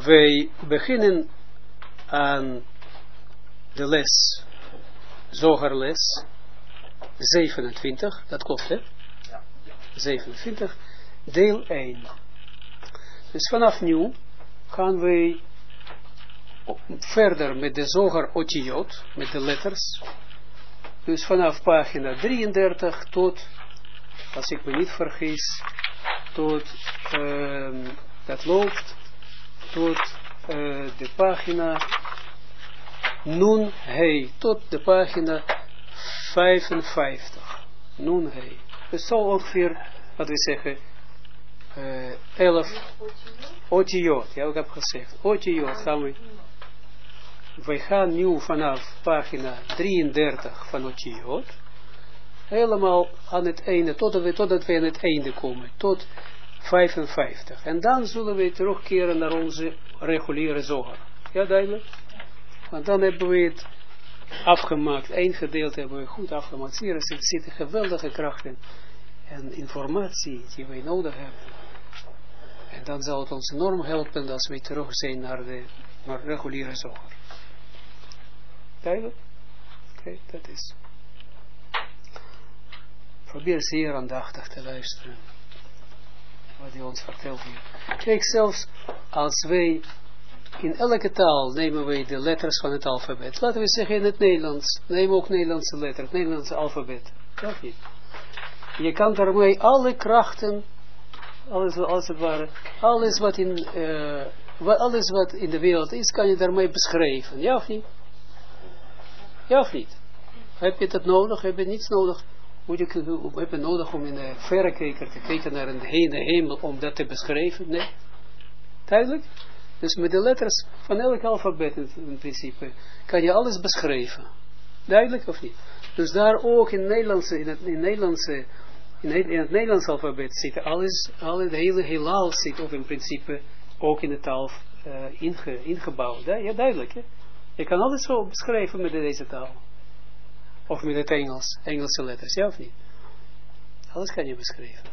wij beginnen aan de les, Zogerles 27, dat klopt hè? 27, deel 1. Dus vanaf nu gaan wij verder met de Zoger Otiyot, met de letters. Dus vanaf pagina 33 tot, als ik me niet vergis, tot, dat loopt tot de pagina Nun Hei, tot de pagina 55. Nun Hei. Dus zo ongeveer, wat we zeggen, 11 Otiyot. Ja, ik heb gezegd, Otiyot gaan we. Wij gaan nu vanaf pagina 33 van Otiyot helemaal aan het einde, totdat we aan het einde komen, tot 55. En dan zullen we terugkeren naar onze reguliere Zoger. Ja, duidelijk? Want dan hebben we het afgemaakt. Eén gedeelte hebben we goed afgemaakt. Hier zitten geweldige krachten en informatie die wij nodig hebben. En dan zal het ons enorm helpen als we terug zijn naar de reguliere Zoger. Duidelijk? Oké, dat is. Probeer zeer aandachtig te luisteren. Wat hij ons vertelt hier. Kijk, zelfs als wij in elke taal nemen wij de letters van het alfabet. Laten we zeggen in het Nederlands. Neem ook Nederlandse letters, het Nederlandse alfabet. Ja, niet. Je kan daarmee alle krachten, alles als het ware, alles wat in de wereld is, kan je daarmee beschrijven. Ja of niet? Ja of niet? Heb je dat nodig? Heb je niets nodig? Heb je nodig om in een verrekijker te kijken naar een hemel om dat te beschrijven? Nee. Duidelijk? Dus met de letters van elk alfabet in principe kan je alles beschrijven. Duidelijk of niet? Dus daar ook in het Nederlands alfabet zit alles, het hele heelal zit ook in principe ook in de taal ingebouwd. Ja, duidelijk. Hè? Je kan alles zo beschrijven met deze taal. Of met het Engelse letters, ja of niet? Alles kan je beschrijven.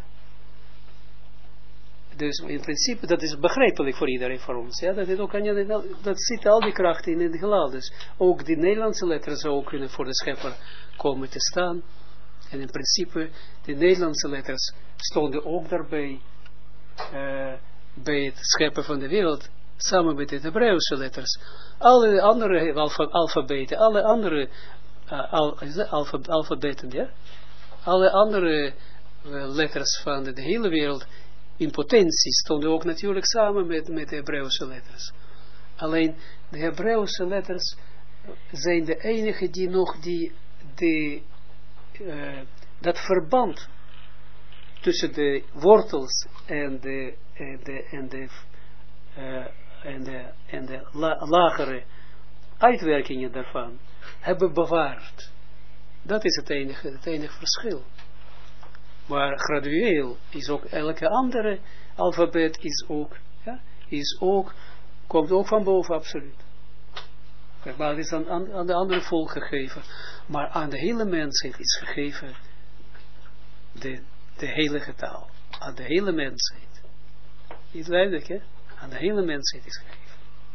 Dus in principe, dat is begrijpelijk voor iedereen voor ons. Ja? Dat zit al die krachten in het heelal. Dus ook die Nederlandse letters zou kunnen voor de schepper komen te staan. En in principe, de Nederlandse letters stonden ook daarbij, bij het scheppen van de wereld, samen met de Hebreeuwse letters. Alle andere alfabeten, alle andere alfabeten, ja? Alle andere letters van de hele wereld in potentie stonden ook natuurlijk samen met de Hebreeuwse letters. Alleen de Hebreeuwse letters zijn de enige die nog dat verband tussen de wortels en de lagere uitwerkingen daarvan hebben bewaard. Dat is het enige verschil. Maar gradueel is ook elke andere alfabet komt ook van boven, absoluut. Maar het is aan de andere volk gegeven. Maar aan de hele mensheid is gegeven de heilige taal. Aan de hele mensheid. Is duidelijk, hè? Aan de hele mensheid is gegeven.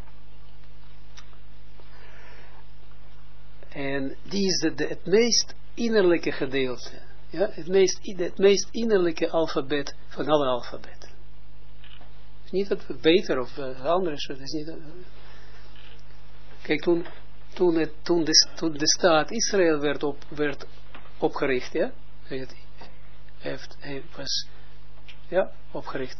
En die is het meest innerlijke gedeelte. Ja? Het meest innerlijke alfabet van alle alfabeten. Niet dat het beter of anders. Het is niet. Kijk, toen de staat Israël werd opgericht, ja, hij was opgericht.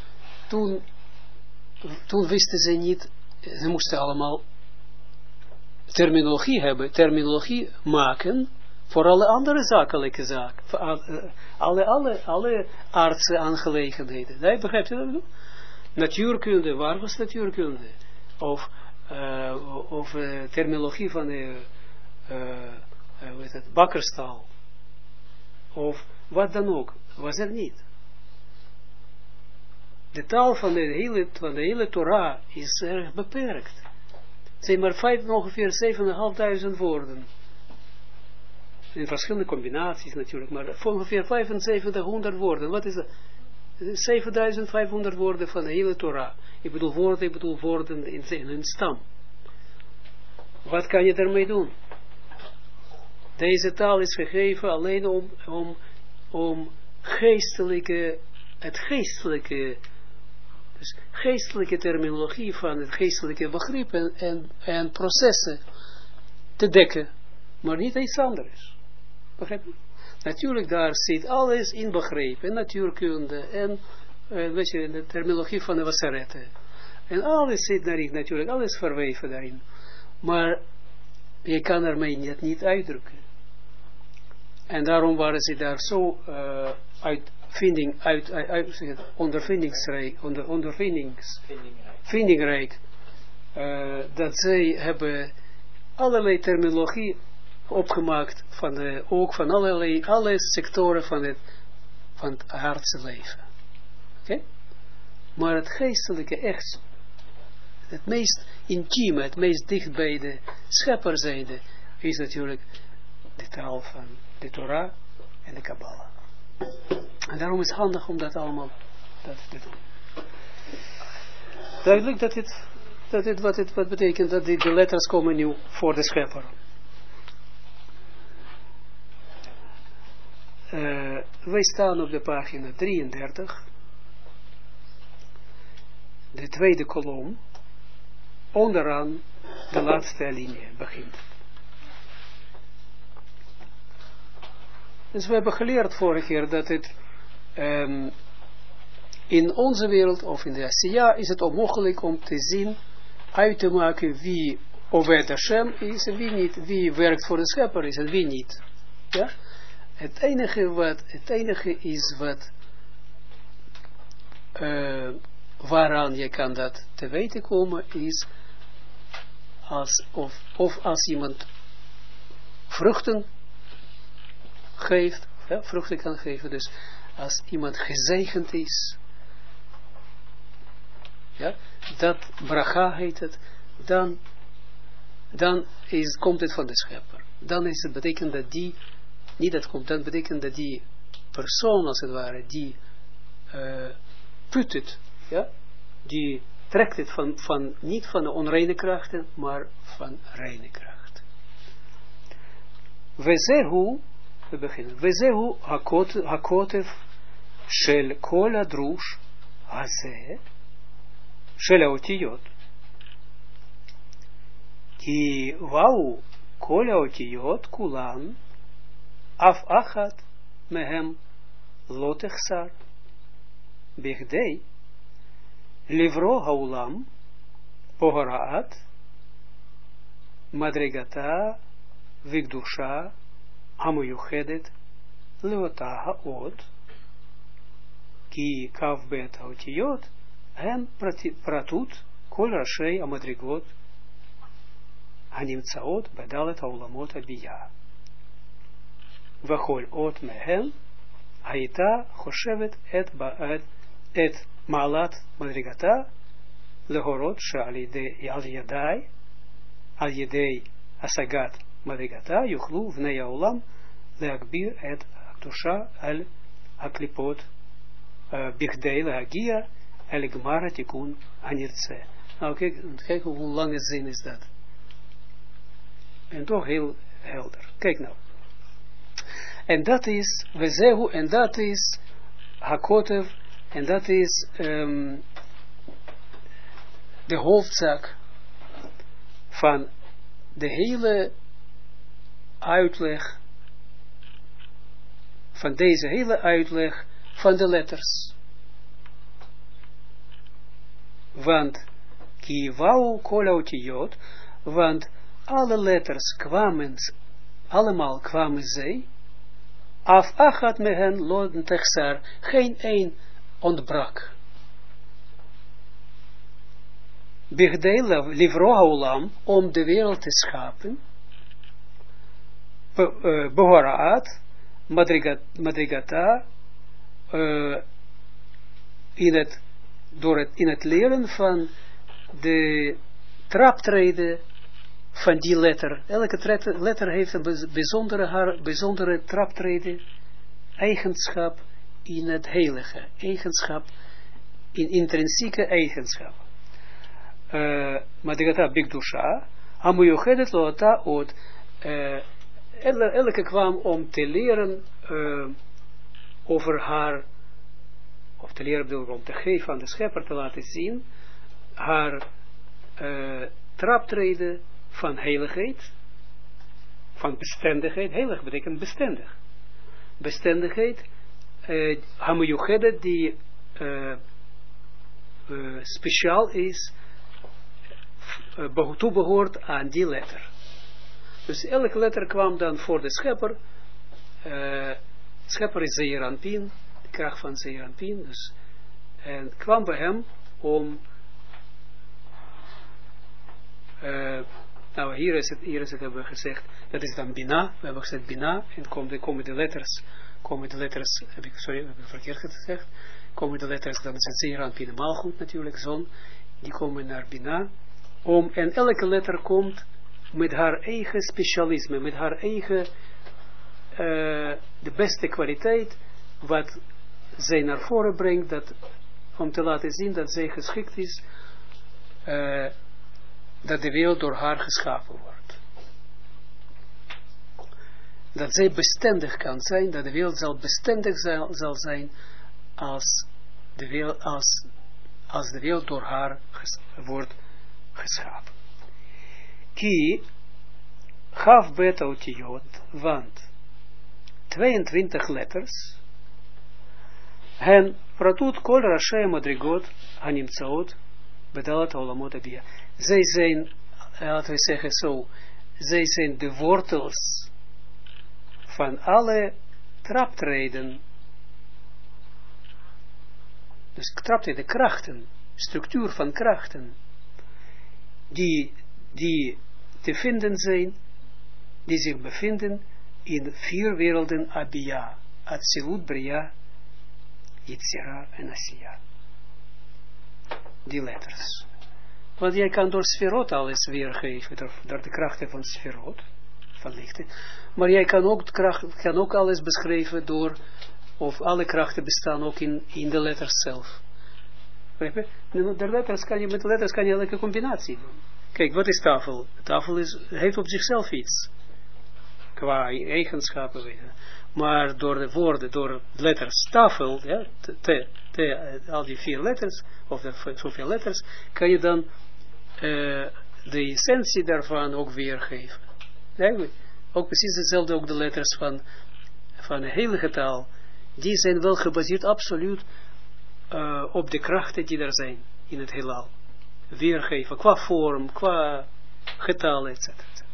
Toen wisten ze niet, ze moesten allemaal terminologie maken voor alle andere zakelijke zaken, voor alle aardse aangelegenheden. Nee, begrijpt je dat bedoel? Natuurkunde, waar was natuurkunde? Of terminologie van de bakkerstaal. Of wat dan ook. Was er niet. De taal van de hele Torah is erg beperkt. Het zijn maar ongeveer 7.500 woorden. In verschillende combinaties natuurlijk, maar ongeveer 7500 woorden. Wat is dat? 7500 woorden van de hele Torah Ik bedoel woorden in een stam. Wat kan je daarmee doen? Deze taal is gegeven alleen om het geestelijke terminologie van het geestelijke begrip en processen te dekken, maar niet iets anders. Begrijp je? Natuurlijk, daar zit alles in begrepen, natuurkunde en weet je, de terminologie van de wasseretten. En alles zit daarin, natuurlijk, alles verweven daarin. Maar je kan ermee niet uitdrukken. En daarom waren ze daar zo vindingrijk, dat zij hebben allerlei terminologie opgemaakt ook van alle sectoren van het aardse leven. Okay? Maar het geestelijke echt, het meest intieme, het meest dicht bij de schepper zijnde, is natuurlijk de taal van de Torah en de Kabbalah. En daarom is het handig om dat allemaal te doen. Duidelijk wat betekent dat de letters komen nu voor de schepper. Wij staan op de pagina 33. De tweede kolom. Onderaan de laatste linie begint. Dus we hebben geleerd vorige keer dat het in onze wereld of in de Asiya is het onmogelijk om te zien, uit te maken wie Oved Hashem is en wie niet, wie werkt voor de schepper is en wie niet. Ja? Het enige is wat waaraan je kan dat te weten komen is als iemand vruchten geeft, ja, vruchten kan geven, dus als iemand gezegend is, ja, dat bracha heet het, dan komt het van de schepper. Dan is het betekent dat die, niet dat komt, dan betekent dat die persoon als het ware, die put het, ja, die trekt het van niet van de onreine krachten, maar van reine krachten. We beginnen. Wezehu hakotev shel kol adrush hazeh shel haotiyot. Ki wau kol haotiyot kulan af achat mehem lotechsar bigdei livro haulam pohoraat madrigata vigdusha המויוחדת לאותה האות, כי קו בית האותיות הם פרטות כל ראשי המדרגות הנמצאות בדלת העולמות הבייה. וכל אות מהם הייתה חושבת את מעלת מדרגתה להורות שעל ידי השגת מדרגתה יוכלו בני העולם להגביר את הקדושה על הקליפות בכדי להגיע אל גמר התיקון הנרצה. Nou kijk hoe lange zin is dat. En toch heel helder. Kijk nou. En dat is Wezehu, en dat is Hakotev, en dat is de hoofdzaak van de hele uitleg, van deze hele uitleg van de letters. Want Kiwau kolautiyot, want alle letters allemaal kwamen zij, af achat mehen loden techsar, geen één ontbrak. Bigdei livro haulam, om de wereld te schapen, behoraat, madrigata, in het leren van de traptreden van die letter. Elke letter heeft een bijzondere traptreden, eigenschap in het heilige, eigenschap, in intrinsieke eigenschap. Madrigata Bigdusha, Hamuyuchedet Loata Od, elke kwam om te leren over haar, of te leren bedoel, om te geven aan de schepper, te laten zien, haar traptreden van heiligheid, van bestendigheid. Heilig betekent bestendig. Bestendigheid, Hamuyuchedet, die speciaal is, toebehoort aan die letter. Dus elke letter kwam dan voor de schepper. Schepper is Zeir Anpin, de kracht van Zeir Anpin. Dus, en kwam bij hem om... nou, hier is het, hebben we gezegd, dat is dan Bina. We hebben gezegd Bina, en komen de letters, heb ik verkeerd gezegd, komen de letters, dan is het Zeir Anpin, Malchut natuurlijk, zon, die komen naar Bina, en elke letter komt met haar eigen specialisme, met haar eigen, de beste kwaliteit, wat zij naar voren brengt, dat, om te laten zien dat zij geschikt is, dat de wereld door haar geschapen wordt. Dat zij bestendig kan zijn, dat de wereld zal bestendig zal zijn, als de wereld door haar wordt geschapen. Ki gaf beta otiyot, want 22 letters hen pratut kol rashei madrigot hanimtsaot bedalat olamot abia. Zij zijn, laten we zeggen zo, zij zijn de wortels van alle traptreden. Dus traptreden, krachten, structuur van krachten, die te vinden zijn, die zich bevinden in 4 werelden Abia, Atzilut, Bria, Yitzira en Asiya. Die letters. Want jij kan door sferot alles weergeven, door de krachten van sferot, van lichten. Maar jij kan ook alles beschrijven door, of alle krachten bestaan ook in de letters zelf. Met letters kan je elke combinatie doen. Kijk, wat is tafel? Tafel heeft op zichzelf iets. Qua eigenschappen. Maar door de woorden, door letters tafel, ja, al die 4 letters, of zoveel letters, kan je dan de essentie daarvan ook weergeven. Eigenlijk, ook precies hetzelfde, ook de letters van de heilige taal, die zijn wel gebaseerd absoluut op de krachten die er zijn in het heelal. Weergeven, qua vorm, qua getal, etc.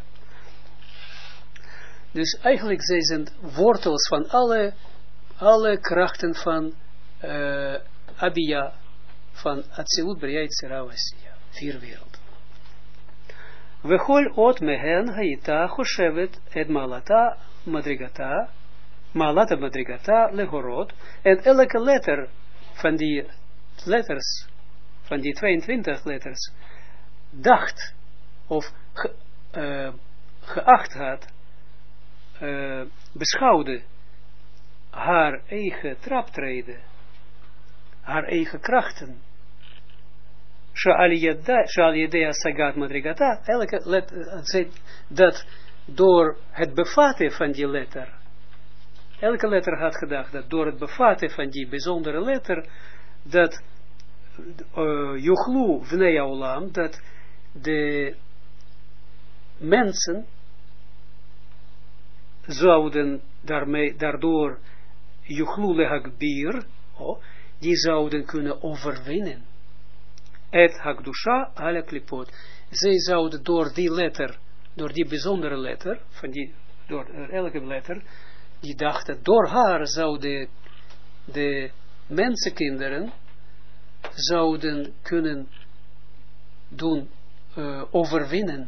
Dus eigenlijk zij zijn wortels van alle krachten van Abia, van Atzilut, Bria, Yitzira, Asiya. 4 werelden. Vechol ot mehen haita choshevet et malata madrigata, malata madrigata legorot, en elke letter van die letters, van die 22 letters, dacht of geacht had, beschouwde haar eigen traptreden, haar eigen krachten. Sha'aliyedea sagat madrigata, dat door het bevatten van die letter, elke letter had gedacht dat door het bevatten van die bijzondere letter, dat Yuchlu vnei olam, dat de mensen zouden daardoor Yuchlu lehagbir, die zouden kunnen overwinnen. Et hakdusha ala klipot. Zij zouden door die letter, door die bijzondere letter, door elke letter, die dachten, door haar zouden de mensenkinderen zouden kunnen doen overwinnen.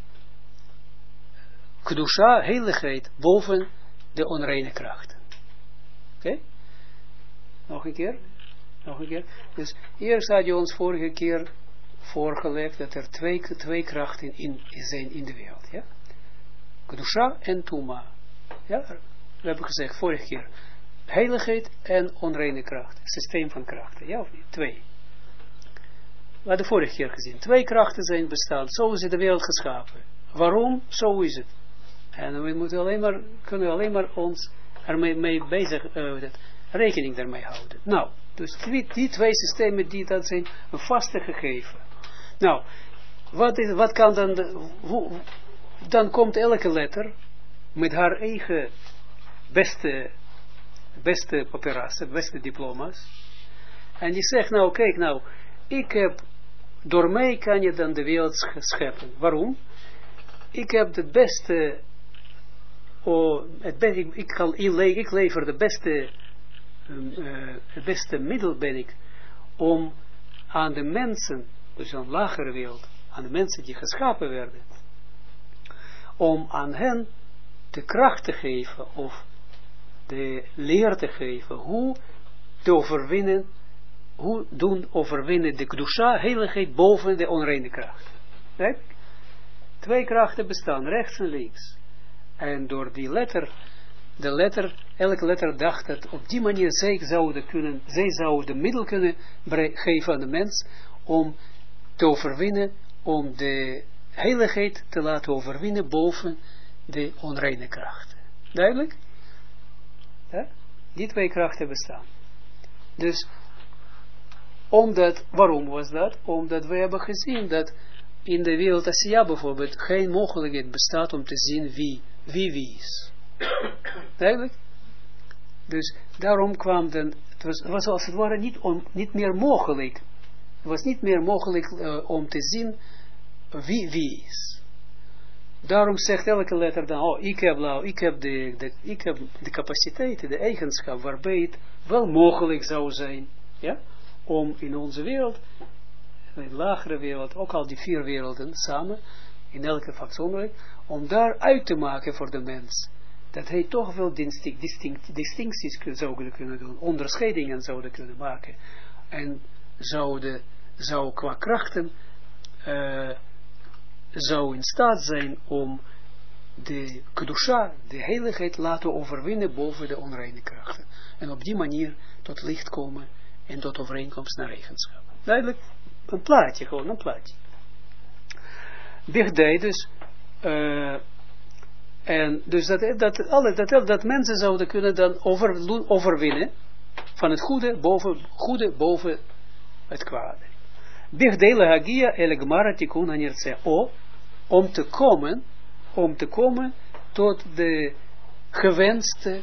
Kedusha, heiligheid, boven de onreine krachten. Oké? Nog een keer. Dus eerst had je ons vorige keer voorgelegd dat er twee krachten zijn in de wereld. Ja? Kedusha en Tuma. Ja? We hebben gezegd vorige keer. Heiligheid en onreine kracht. Systeem van krachten. Ja of niet? 2. we hadden vorige keer gezien, 2 krachten zijn bestaan, zo is de wereld geschapen. Waarom? Zo is het. En we moeten kunnen alleen maar ons ermee bezig, rekening daarmee houden. Nou, dus die 2 systemen, dat zijn een vaste gegeven. Nou, wat kan dan, dan komt elke letter met haar eigen beste papierassen, beste diploma's. En die zegt, nou kijk nou, door mij kan je dan de wereld scheppen. Waarom? Ik heb de beste, ik lever de beste, het beste middel ben ik, om aan de mensen, dus een lagere wereld, aan de mensen die geschapen werden, om aan hen de kracht te geven, of de leer te geven, hoe te overwinnen, overwinnen de kedusha, heiligheid, boven de onreine kracht. Right? 2 krachten bestaan, rechts en links. En door die elke letter dacht dat op die manier zij zouden middel kunnen geven aan de mens, om te overwinnen, om de heiligheid te laten overwinnen boven de onreine krachten. Duidelijk? Ja? Die 2 krachten bestaan. Dus, waarom was dat? Omdat we hebben gezien dat in de wereld Asiya bijvoorbeeld geen mogelijkheid bestaat om te zien wie is. Duidelijk? Dus daarom kwam het was als het ware niet meer mogelijk. Het was niet meer mogelijk om te zien wie is. Daarom zegt elke letter dan, ik heb de capaciteit, de eigenschap waarbij het wel mogelijk zou zijn, ja, om in onze wereld, in de lagere wereld, ook al die 4 werelden samen, in elke fatsoenlijk, om daar uit te maken voor de mens, dat hij toch wel distincties zou kunnen doen, onderscheidingen zouden kunnen maken, en zou qua krachten, zou in staat zijn om de kedusha, de heiligheid, laten overwinnen boven de onreine krachten. En op die manier tot licht komen en tot overeenkomst naar eigenschap. Duidelijk, een plaatje, gewoon een plaatje. Dichtbij dus, en dus dat mensen zouden kunnen dan overwinnen van het goede boven het kwade. Bigdele hagia elegmara tikun anirtse. Om te komen tot de gewenste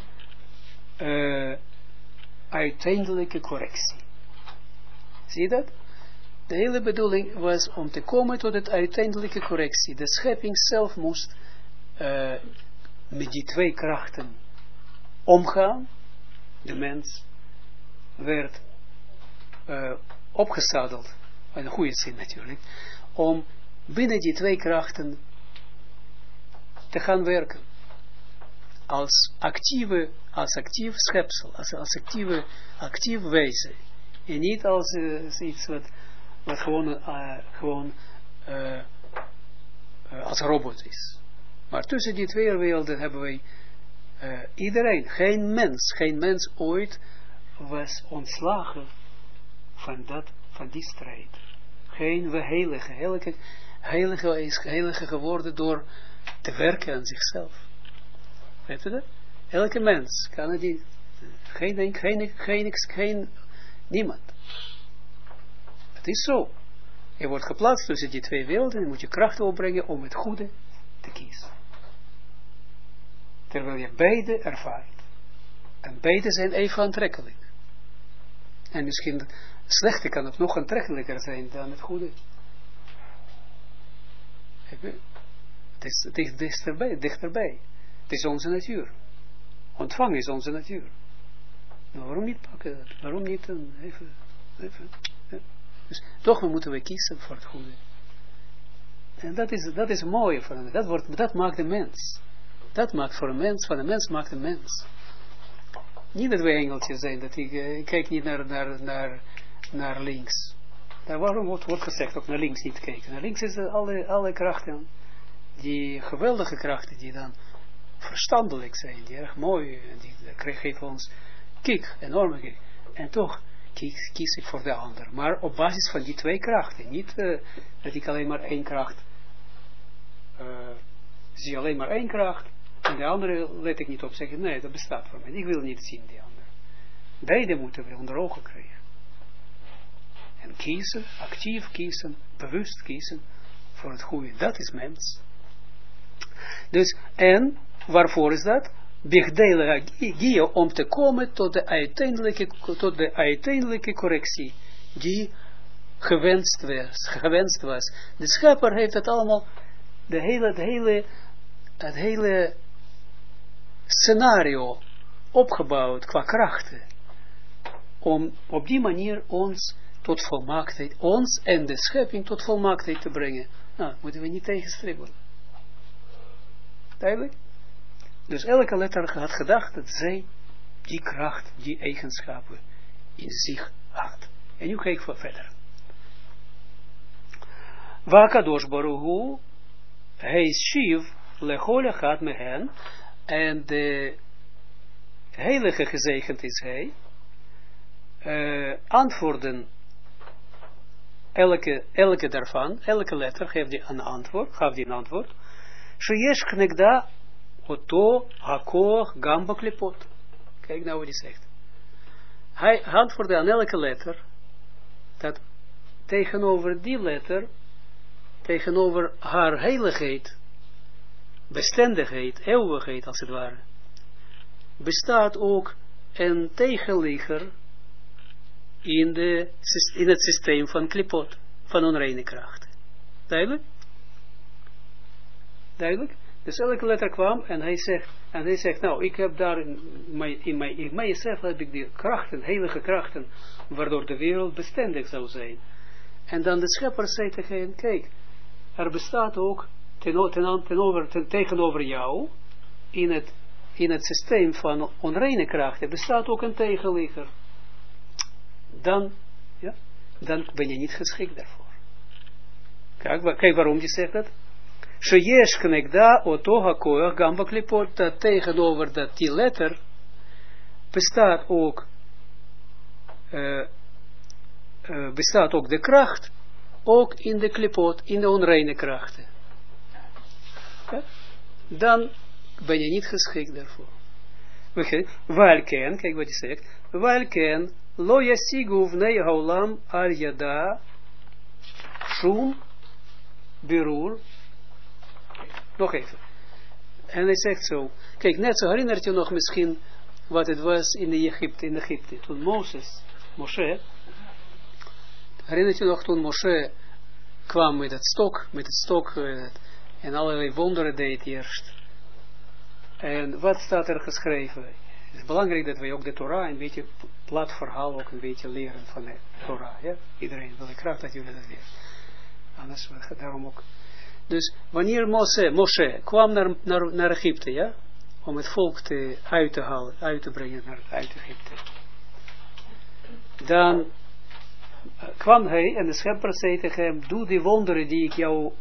uiteindelijke correctie. Zie je dat? De hele bedoeling was om te komen tot het uiteindelijke correctie. De schepping zelf moest met die 2 krachten omgaan. De mens werd opgezadeld, in een goede zin natuurlijk, om binnen die 2 krachten te gaan werken. Als actief schepsel, als actief wezen. En niet als iets wat gewoon als robot is. Maar tussen die 2 werelden hebben wij iedereen, geen mens ooit was ontslagen van die strijd. Geen heilige is heilige geworden door te werken aan zichzelf. Weet je dat? Elke mens kan het niet. Niemand. Het is zo. Je wordt geplaatst tussen die 2 werelden en moet je kracht opbrengen om het goede te kiezen. Terwijl je beide ervaart. En beide zijn even aantrekkelijk. En misschien het slechte kan het nog aantrekkelijker zijn dan het goede. Het is dichterbij. Het is onze natuur. Ontvangen is onze natuur. Nou, waarom niet pakken dat? Waarom niet even. Dus toch moeten we kiezen voor het goede. En dat is mooi voor hem. Dat maakt de mens. Dat maakt voor een mens, van een mens maakt een mens. Niet dat we engeltjes zijn, dat ik kijk niet naar links. Waarom wordt gezegd ook naar links niet kijken? Naar links is alle krachten, die geweldige krachten die dan verstandelijk zijn, die erg mooi, die geven ons kick, enorme kick. En toch kies ik voor de ander. Maar op basis van die twee krachten. Niet dat ik alleen maar één kracht zie alleen maar één kracht en de andere let ik niet op zeggen, nee, dat bestaat voor mij. Ik wil niet zien die andere. Beide moeten we onder ogen krijgen. En kiezen, actief kiezen, bewust kiezen voor het goede. Dat is mens. Dus, en waarvoor is dat? Begdelen Gia om te komen tot de uiteindelijke correctie die gewenst was. De schepper heeft het allemaal, het hele scenario opgebouwd qua krachten. Om op die manier ons tot volmaaktheid, ons en de schepping tot volmaaktheid te brengen. Nou, moeten we niet tegenstribbelen. Duidelijk? Dus elke letter had gedacht dat zij die kracht, die eigenschappen in zich had. En nu kijk ik verder. Wakadosh Baruch Hu, hij shiv lechole gaat met hen, en de heilige gezegend is hij, antwoorden elke daarvan, elke letter geeft die een antwoord, sheyesh knegda oto hakoch gamba klipot. Kijk nou wat hij zegt. Hij antwoordde aan elke letter, dat tegenover die letter, tegenover haar heiligheid, bestendigheid, eeuwigheid als het ware, bestaat ook een tegenligger in het systeem van klipot, van onreine kracht. Duidelijk? Duidelijk? Dus elke letter kwam en hij zegt, nou, ik heb daar in mijzelf heb ik die krachten, heilige krachten, waardoor de wereld bestendig zou zijn. En dan de schepper zei tegen hen, kijk, er bestaat ook tegenover jou, in het systeem van onreine krachten, bestaat ook een tegenligger. Dan ben je niet geschikt daarvoor. Kijk waarom je zegt dat. Sheyesh knegda oto hakoach gamba klipot, dat tegenover dat die letter bestaat ook de kracht, ook in de klipot, in de onreine krachten. Okay? Dan ben je niet geschikt daarvoor. Welken, kijk wat hij zegt, welken lo yasigu vnei haolam al yada shum birur. Nog even. En hij zegt zo, kijk, net zo herinnert je nog misschien wat het was in Egypte, toen Moshe, herinnert je nog toen Moshe kwam met het stok en allerlei wonderen deed eerst. En wat staat er geschreven? Het is belangrijk dat wij ook de Torah een beetje, plat verhaal ook een beetje leren van de Torah. Ja? Iedereen wil ik graag dat jullie dat leren. Anders daarom ook. Dus wanneer Moshe kwam naar Egypte, ja, om het volk uit te brengen uit Egypte, dan kwam hij en de schepper zei tegen hem, doe die wonderen die ik jou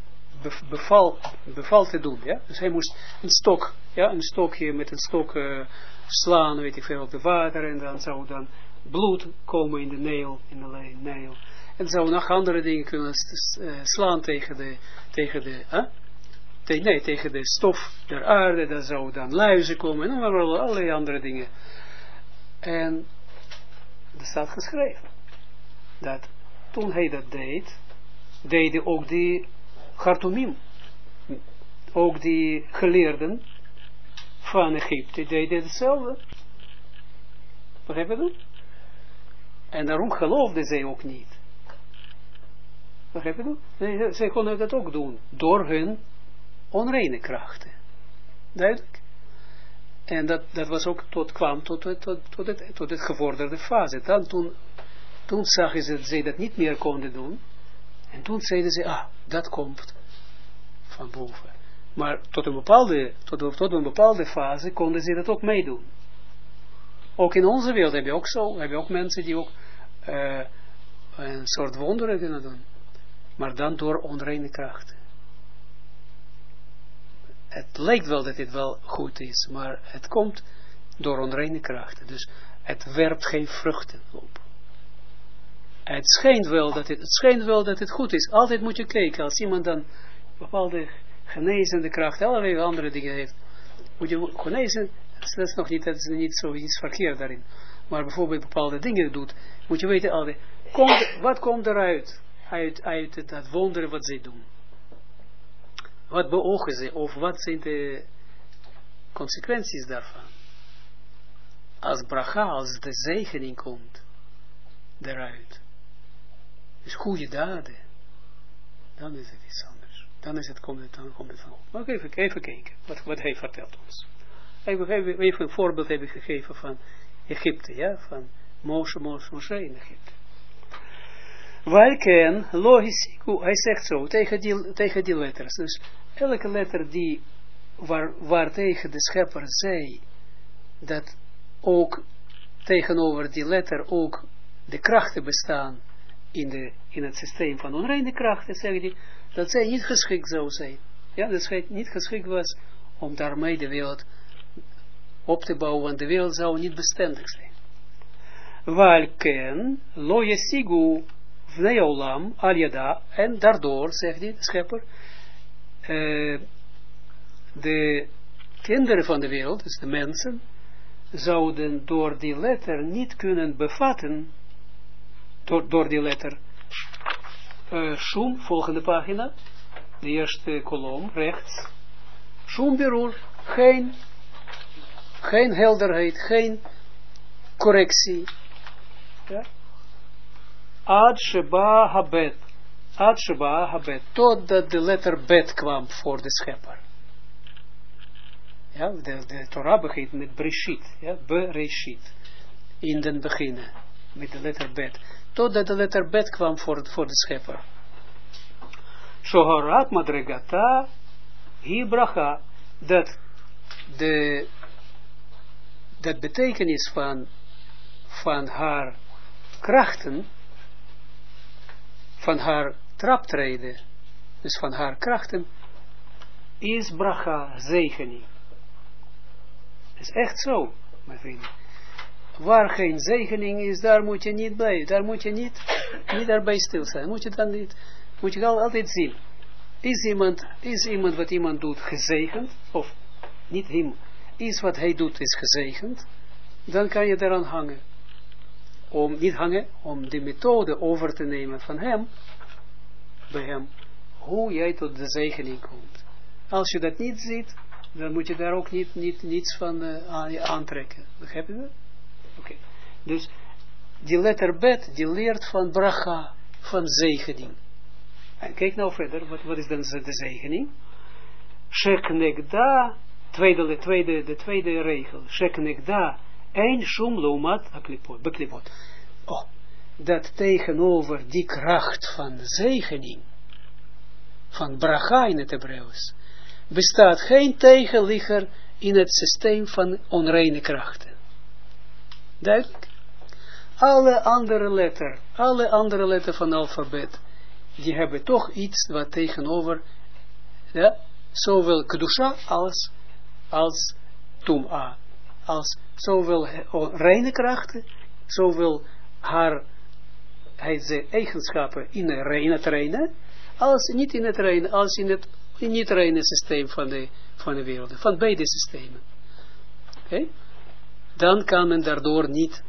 beval te doen, ja. Dus hij moest een stokje met een stok slaan, weet ik veel, op de water, en dan zou dan bloed komen in de Nijl. En zou nog andere dingen kunnen slaan tegen de stof der aarde, dan zou dan luizen komen, en allerlei andere dingen. En er staat geschreven, dat toen hij dat deed, deden ook die Chartumim, ook die geleerden van Egypte, deden hetzelfde. Begrijp je dat? En daarom geloofden zij ook niet. Begrijp je dat? Nee, zij konden dat ook doen, door hun onreine krachten. Duidelijk? En dat was ook kwam tot het gevorderde fase. Dan toen zagen ze dat zij dat niet meer konden doen. En toen zeiden ze, dat komt van boven. Maar tot een bepaalde fase konden ze dat ook meedoen. Ook in onze wereld heb je ook mensen die ook een soort wonderen kunnen doen. Maar dan door onreine krachten. Het lijkt wel dat dit wel goed is, maar het komt door onreine krachten. Dus het werpt geen vruchten op. Het schijnt wel dat het goed is. Altijd moet je kijken, als iemand dan bepaalde genezende kracht, allerlei andere dingen heeft, moet je genezen, dat is niet zo iets verkeerd daarin. Maar bijvoorbeeld bepaalde dingen doet, moet je weten altijd, wat komt eruit uit dat wonderen wat zij doen? Wat beogen ze, of wat zijn de consequenties daarvan? Als bracha, als de zegening komt eruit, dus goede daden, dan is het iets anders. Dan komt het van God. Maar even kijken wat hij vertelt ons. Even een voorbeeld heb ik gegeven van Egypte, ja, van Moshe in Egypte. Welken logisiku, hij zegt zo, tegen die letters. Dus elke letter die, waar tegen de schepper zei, dat ook tegenover die letter ook de krachten bestaan in het systeem van onreine krachten, zegt hij, dat zij niet geschikt zou zijn. Ja, dat zij niet geschikt was om daarmee de wereld op te bouwen, want de wereld zou niet bestendig zijn. Welken lo yesigu vnei olam al yada, en daardoor, zegt hij, de schepper, de kinderen van de wereld, dus de mensen, zouden door die letter niet kunnen bevatten, door die letter shum, volgende pagina, de eerste kolom, rechts, shum berur, geen helderheid, geen correctie, ja? Ad sheba habet, totdat de letter bet kwam voor de schepper. Ja, de Torah begint met Breshit, ja, Bereshit, in den beginnen, met de letter bet, totdat de letter bet kwam voor de schepper. Shoharat madregata hi bracha, dat betekenis van haar krachten, van haar traptreden, dus van haar krachten, is bracha, zegening. Het is echt zo, mijn vrienden. Waar geen zegening is, daar moet je niet bij, daar moet je niet daarbij stilstaan. Moet je dan niet, moet je altijd zien. Is iemand wat iemand doet gezegend, of niet hem, is wat hij doet is gezegend, dan kan je daaraan hangen. Om de methode over te nemen van hem, bij hem, hoe jij tot de zegening komt. Als je dat niet ziet, dan moet je daar ook niets van aantrekken. Begrijp je dat? Oké. Dus die letter bet, die leert van bracha, van zegening. En kijk nou verder, wat is dan de zegening? Sheknekda, de tweede regel. Sheknekda, ein shum lomat beklipot. Oh, dat tegenover die kracht van zegening, van bracha in het Hebreeuws, bestaat geen tegenligger in het systeem van onreine krachten. Duidelijk? Alle andere letters van het alfabet, die hebben toch iets wat tegenover, ja, zowel kedusha als tum'a, als zowel reine krachten, zowel haar eigenschappen in het reine, als niet in het reine, als in het niet reine systeem van de wereld, van beide systemen. Okay? Dan kan men daardoor niet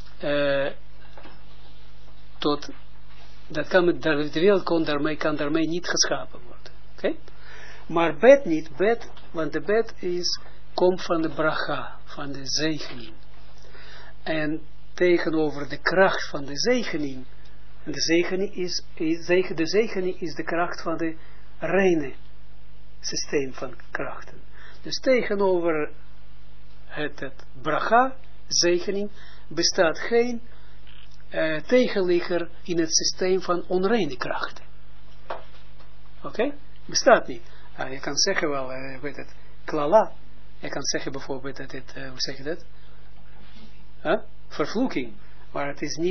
de wereld kan daarmee niet geschapen worden. Okay? Maar bet niet, want de bet komt van de bracha, van de zegening. En tegenover de kracht van de zegening, en de zegening is de kracht van de reine systeem van krachten. Dus tegenover het bracha, zegening, bestaat geen tegenligger in het systeem van onreine krachten. Oké? Bestaat niet. Je kan zeggen wel, weet het, klala. Je kan zeggen bijvoorbeeld dat het, hoe zeg je dat? Vervloeking. Maar dat is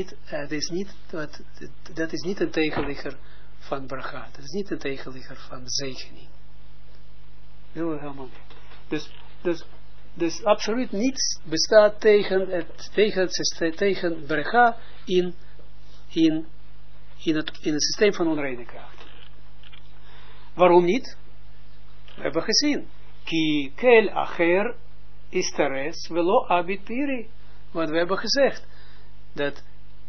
niet een tegenligger van bracha. Dat is niet een tegenligger van zegening. Dus absoluut niets bestaat tegen bracha in het systeem van onreine kracht. Waarom niet? We hebben gezien. Ki kel acher is teres velo abit piri. Want we hebben gezegd dat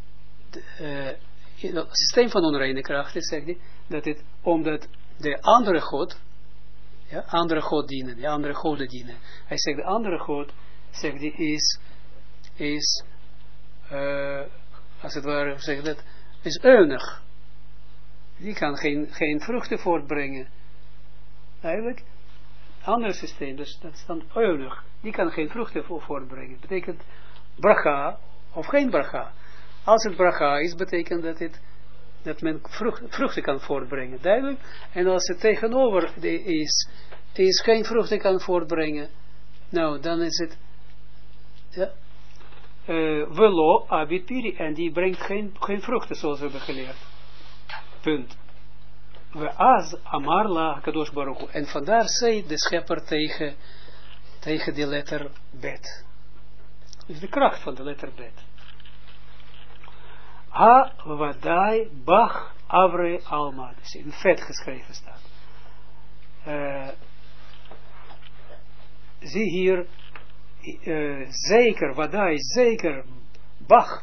in het systeem van onreine krachten, zegt hij, dat het omdat de andere God, ja, andere God dienen, de andere goden dienen. Hij zegt de andere God, zegt hij, is als het ware, zegt dat, is eunig. Die kan geen vruchten voortbrengen. Eigenlijk, ander systeem, dus dat is dan eunig. Die kan geen vruchten voortbrengen. Betekent bracha of geen bracha. Als het bracha is, betekent dat men vruchten kan voortbrengen. Duidelijk. En als het tegenover is geen vruchten kan voortbrengen, nou, dan is het, ja, velo abit piri, en die brengt geen vruchten, zoals we hebben geleerd. Punt. We az amarla kadosh baruch hu. En vandaar zei de schepper tegen de letter bet. Dus de kracht van de letter bet. Ha vadai bach avre alma. Dus in vet geschreven staat. Zie hier, zeker, vadai, zeker, bach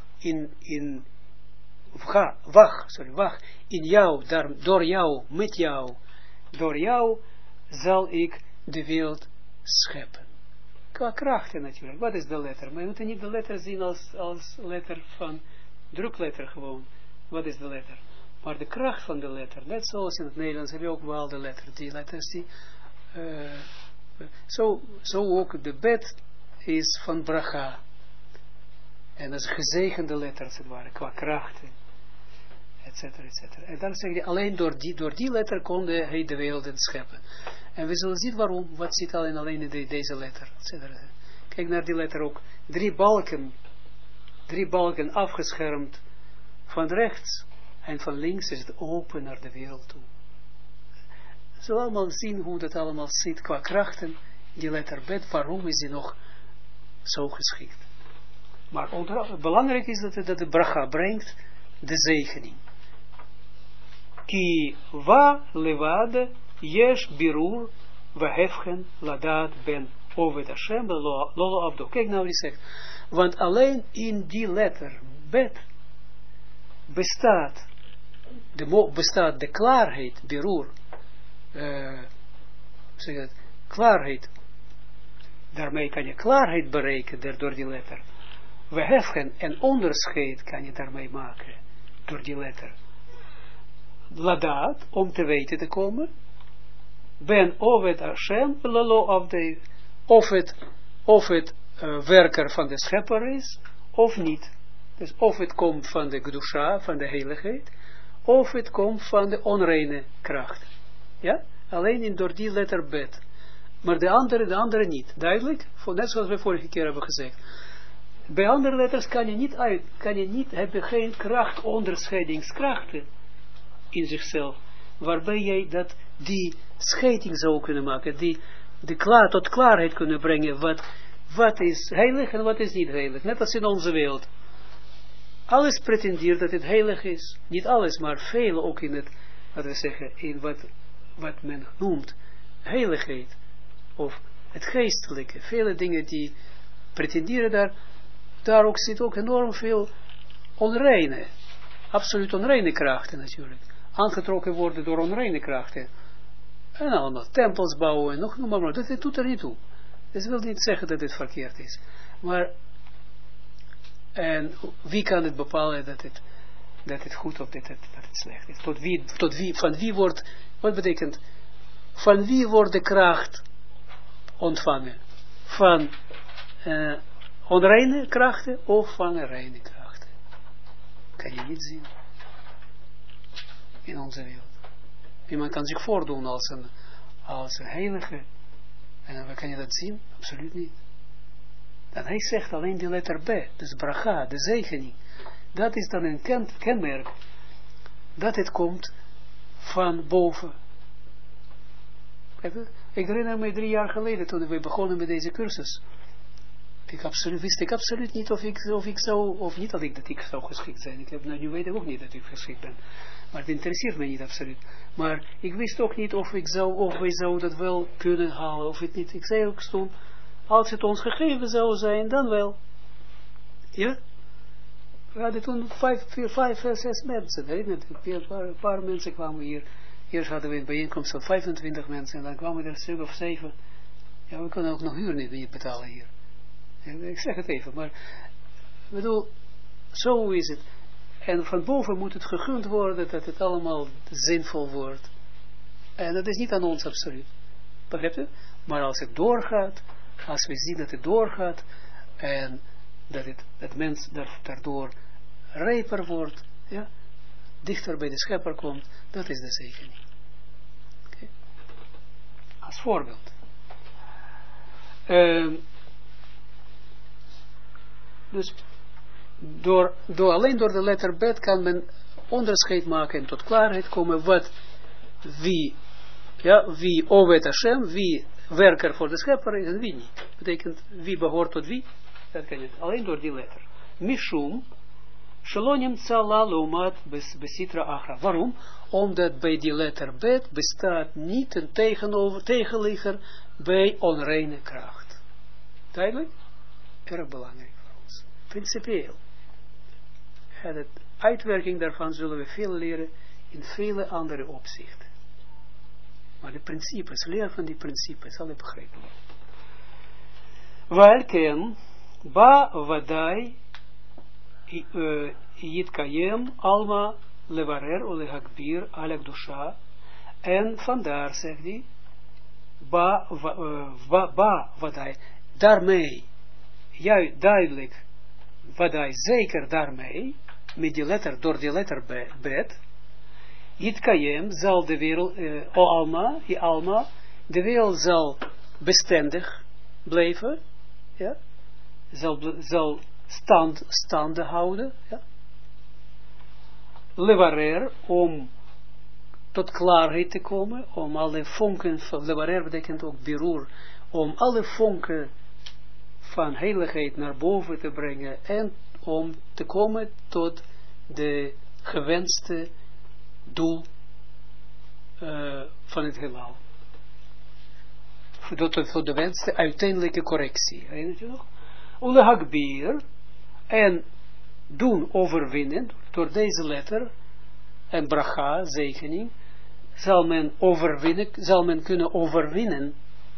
wach, in jou, door jou, met jou, door jou zal ik de wereld scheppen. Qua krachten natuurlijk. Wat is de letter? Maar je moet niet de letter zien als letter van drukletter gewoon. Wat is de letter? Maar de kracht van de letter, net zoals in het Nederlands heb je ook wel de letter. Die letters die, zo ook de bet is van bracha. En dat is een gezegende letter, als het ware, qua krachten. Etcetera, etcetera. En dan zeg je, alleen door die letter kon hij de wereld scheppen. En we zullen zien waarom, wat zit alleen in deze letter, etcetera. Kijk naar die letter ook. 3 balken afgeschermd van rechts en van links is het open naar de wereld toe. We zullen allemaal zien hoe dat allemaal zit qua krachten, die letter bet, waarom is die nog zo geschikt. Maar belangrijk is dat de bracha brengt de zegening. Ki va levade yesh birur vehefchen ladat ben oved Hashem lolo abdo. Kijk nou die zegt. Want alleen in die letter bet bestaat de klaarheid, birur, klaarheid. Daarmee kan je klaarheid bereiken door die letter. We heffen en onderscheid kan je daarmee maken door die letter. Ladat, om te weten te komen, ben oved Hashem lolo avdei, of het werker van de schepper is, of niet. Dus of het komt van de Kedusha, van de heiligheid, of het komt van de onreine kracht. Ja? Alleen door die letter bet. Maar de andere niet. Duidelijk? Net zoals we vorige keer hebben gezegd. Bij andere letters heb je geen kracht, onderscheidingskrachten in zichzelf. Waarbij jij die scheiding zou kunnen maken. Tot klaarheid kunnen brengen. Wat is heilig en wat is niet heilig. Net als in onze wereld. Alles pretendeert dat het heilig is. Niet alles, maar veel ook in het, laten we zeggen, in wat men noemt heiligheid. Of het geestelijke. Vele dingen die pretenderen daar ook zit ook enorm veel onreine. Absoluut onreine krachten natuurlijk. Aangetrokken worden door onreine krachten. En allemaal tempels bouwen en nog maar. Dat doet er niet toe. Dat wil niet zeggen dat het verkeerd is. Maar, en wie kan het bepalen dat het goed of dat het slecht is? Van wie wordt, wat betekent, van wie wordt de kracht ontvangen? Van onreine krachten of van reine krachten? Kan je niet zien. In onze wereld. Iemand kan zich voordoen als een heilige. En kan je dat zien? Absoluut niet. En hij zegt alleen die letter B. Dus bracha, de zegening. Dat is dan een kenmerk. Dat het komt van boven. Ik herinner me 3 jaar geleden toen we begonnen met deze cursus. Wist ik absoluut niet of ik zou, of niet dat ik zou geschikt zijn. Nu weet ik ook niet dat ik geschikt ben. Maar het interesseert mij niet absoluut. Maar ik wist ook niet of wij zouden dat wel kunnen halen, of het niet. Ik zei ook stond, als het ons gegeven zou zijn, dan wel. Ja? We hadden toen 6 mensen. Een paar mensen kwamen hier. Eerst hadden we een bijeenkomst van 25 mensen. En dan kwamen er een stuk of 7. Ja, we kunnen ook nog huur niet betalen hier. Ik zeg het even, maar ik bedoel, zo is het. En van boven moet het gegund worden dat het allemaal zinvol wordt. En dat is niet aan ons absoluut. Begrijp je? Maar als het doorgaat, als we zien dat het doorgaat, en dat mens daardoor rijper wordt, ja, dichter bij de schepper komt, dat is de zegening. Okay. Als voorbeeld. Dus alleen door de letter bet kan men onderscheid maken en tot klaarheid komen wie Oved Hashem, wie werker voor de schepper is en wie niet. Betekent wie behoort tot wie, dat kan je alleen door die letter. Mishum, Shalonim Tzala Lomat Besitra Achra. Waarom? Omdat bij die letter bet bestaat niet een tegenligger bij onreine kracht. Duidelijk? Erg belangrijk voor ons. Principieel. En de uitwerking daarvan zullen we veel leren in vele andere opzichten. Maar de principes, leer van die principes, zal je begrijpen. Welken, ba vadai, yitkayem, alma, levarer, olehagbir, alakdusha, en vandaar, zegt hij, ba vadai, daarmee, duidelijk, vadai, zeker daarmee, met die letter, door die letter bet, Yitkayem zal de wereld, Alma, de wereld zal bestendig blijven, ja, zal staande houden, ja. Levarer, om tot klaarheid te komen, om alle vonken, levarer betekent ook biroer, om alle vonken van heiligheid naar boven te brengen en om te komen tot de gewenste doel van het heelal. Voor de wenste uiteindelijke correctie. Herinner je nog? Ulehagbir, en doen overwinnen, door deze letter, en bracha, zegening, zal men kunnen overwinnen,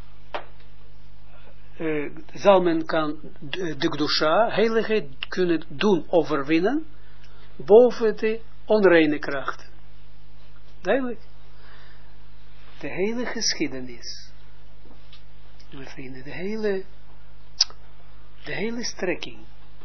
zal men kan de Gdusha, heiligheid, kunnen doen overwinnen, boven de onreine krachten. Duidelijk. De hele geschiedenis, mijn vrienden, de hele strekking,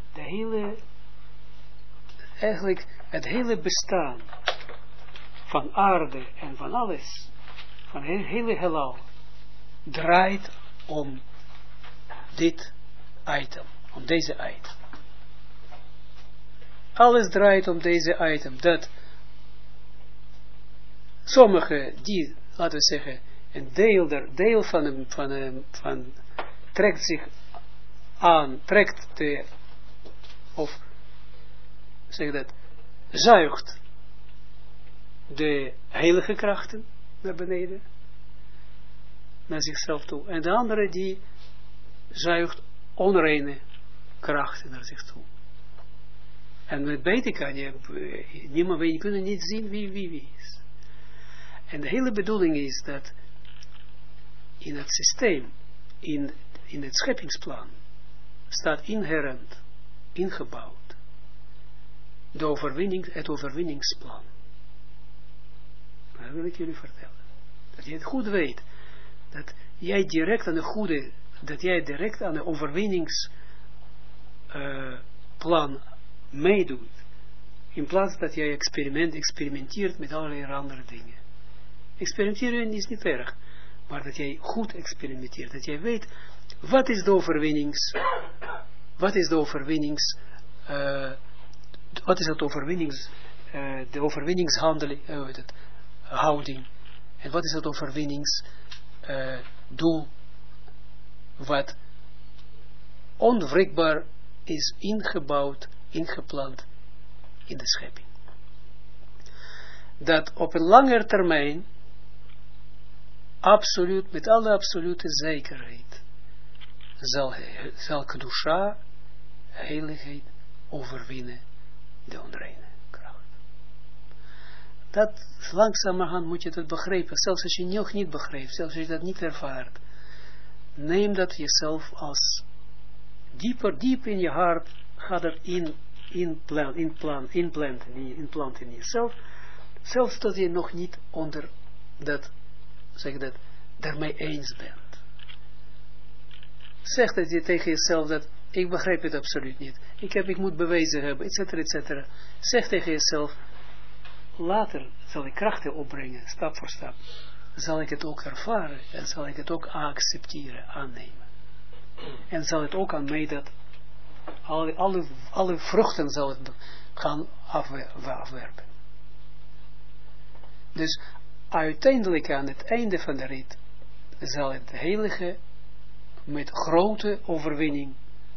eigenlijk het hele bestaan van aarde en van alles, van het hele heelal, draait om dit item, om deze item. Alles draait om deze item, dat sommige die, laten we zeggen, een deel van trekt zich aan, of zeg dat, zuigt de heilige krachten naar beneden, naar zichzelf toe. En de andere die zuigt onreine krachten naar zich toe. En met beide kan we kunnen niet zien wie is. En de hele bedoeling is dat in het systeem, in het scheppingsplan, staat inherent, ingebouwd, het overwinningsplan. Dat wil ik jullie vertellen. Dat je het goed weet, dat jij direct aan de overwinningsplan meedoet, in plaats dat jij experimenteert met allerlei andere dingen. Experimenteren is niet erg, maar dat jij goed experimenteert, dat jij weet, wat is de houding, en wat is het overwinningsdoel, wat onwrikbaar is ingebouwd, ingeplant in de schepping. Dat op een langer termijn, absoluut, met alle absolute zekerheid, zal kedusha, heiligheid, overwinnen de onreine kracht. Dat langzamerhand moet je dat begrijpen, zelfs als je nog niet begrijpt, zelfs als je dat niet ervaart. Neem dat jezelf als diep in je hart, gaat het implanten in jezelf, zelfs dat je nog niet onder dat, zeg dat, daarmee eens bent. Zeg dat je tegen jezelf dat, ik begrijp het absoluut niet, ik moet bewijzen hebben, etcetera, etcetera. Zeg tegen jezelf, later zal ik krachten opbrengen, stap voor stap. Zal ik het ook ervaren en zal ik het ook accepteren, aannemen. En zal het ook aan mij dat alle vruchten zal het gaan afwerpen. Dus uiteindelijk aan het einde van de rit zal het heilige met grote overwinning,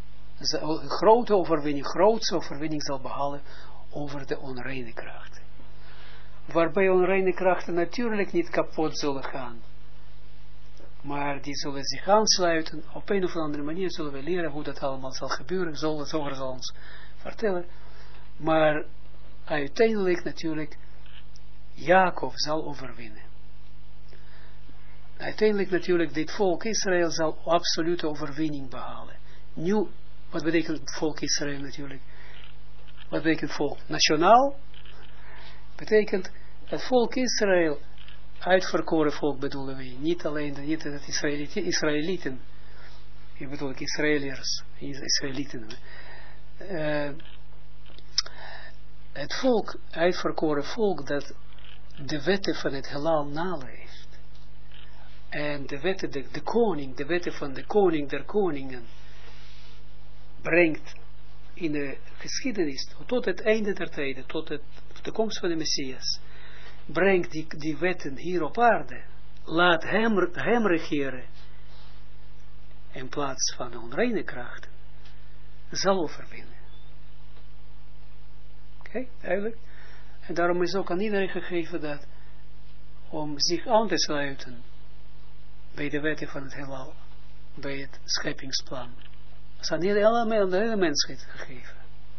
grootste overwinning zal behalen over de onreine krachten. Waarbij onreine krachten natuurlijk niet kapot zullen gaan. Maar die zullen zich aansluiten. Op een of andere manier zullen we leren hoe dat allemaal zal gebeuren. Zoger zal ons vertellen. Maar uiteindelijk natuurlijk Jacob zal overwinnen. Uiteindelijk natuurlijk dit volk Israël zal absolute overwinning behalen. Nu, wat betekent volk Israël natuurlijk? Wat betekent volk? Nationaal? Betekent het volk Israël, uitverkoren volk bedoelen we, niet alleen niet het Israëlieten, ik bedoel Israëliërs, Israëlieten. Het volk, uitverkoren volk dat de wetten van het heelal naleeft. En de wetten, de koning, de wetten van de koning der koningen brengt in de geschiedenis, tot het einde der tijden, tot de komst van de Messias, brengt die wetten hier op aarde, laat hem regeren, in plaats van de onreine krachten, zal overwinnen. Oké, duidelijk? En daarom is ook aan iedereen gegeven dat, om zich aan te sluiten, bij de wetten van het heelal, bij het scheppingsplan. Dat is aan de hele mensheid gegeven.